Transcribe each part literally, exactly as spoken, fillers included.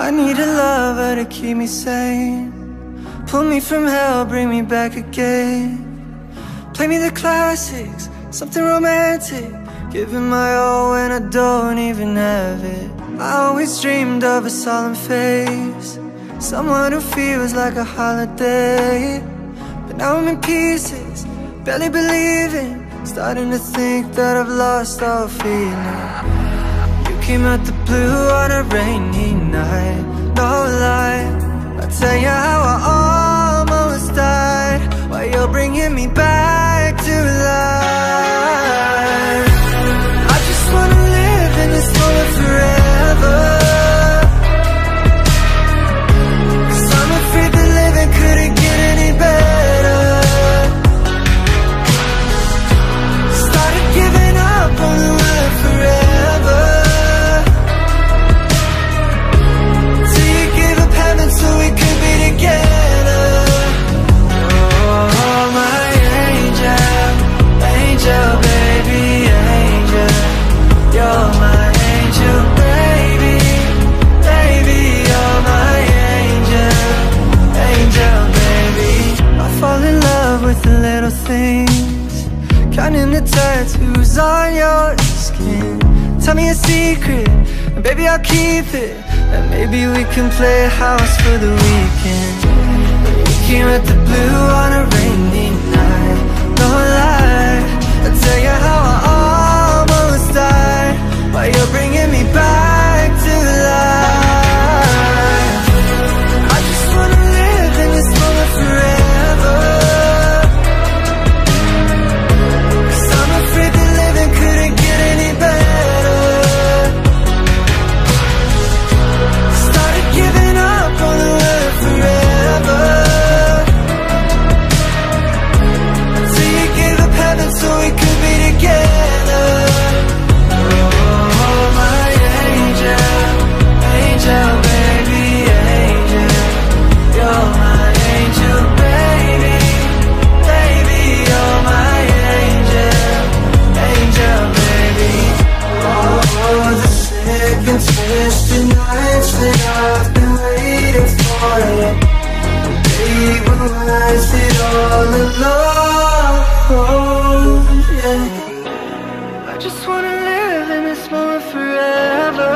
I need a lover to keep me sane, pull me from hell, bring me back again. Play me the classics, something romantic, giving my all when I don't even have it. I always dreamed of a solemn face, someone who feels like a holiday. But now I'm in pieces, barely believing, starting to think that I've lost all feeling. You came out the blue on a rainy night, no lie, I'll tell you how I almost died, while you're bringing me back to life. I just wanna live in this moment forever, 'cause I'm afraid that living couldn't get any better. Started giving up on the word forever, till you gave up heaven so we could be together. Oh, my angel, angel, baby, angel, you're my angel, baby, baby, you're my angel, angel, baby. I fall in love with the little things, counting the tattoos on your skin. Tell me a secret, and baby I'll keep it, and maybe we can play house for the weekend. You came at the blue on a rainy night, no lie, I'll tell you how I almost died, while you're bringing me back to life. I just wanna live in this moment forever, 'cause I'm afraid that living couldn't get any better. Started giving up on the word forever, till you gave up heaven so we could be together. Oh, my angel, angel, baby, angel, you're my angel, baby, baby, you're my angel, angel, baby. Oh, the sick and twisted nights that I've been waiting for you, baby, when was it all alone? Yeah. I just wanna live in this moment forever,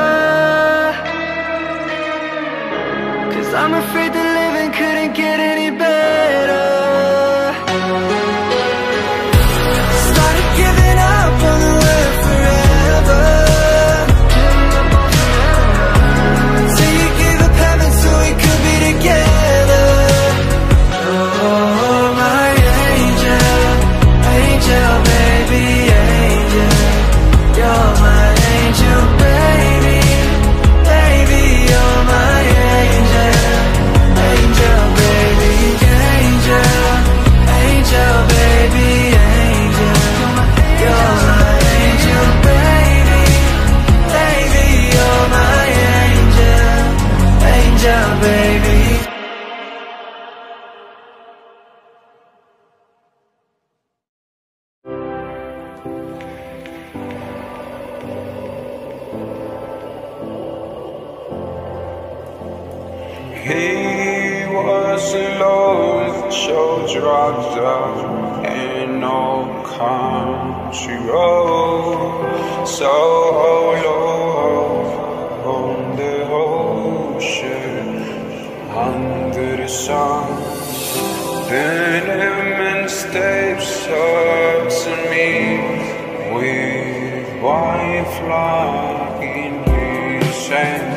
'cause I'm afraid that living couldn't get any better. Started giving up on the word forever, till you gave up heaven so we could be together. Oh, my angel, angel, baby, angel, you're my angel, baby, baby, you're my angel, angel, baby, angel, angel, baby, angel, you're my angel, baby, baby, you're my angel, angel, baby. He was alone, shoulder down in no country road, so low on the ocean, under the sun. Then immense tapes up to me with white flag in his hand.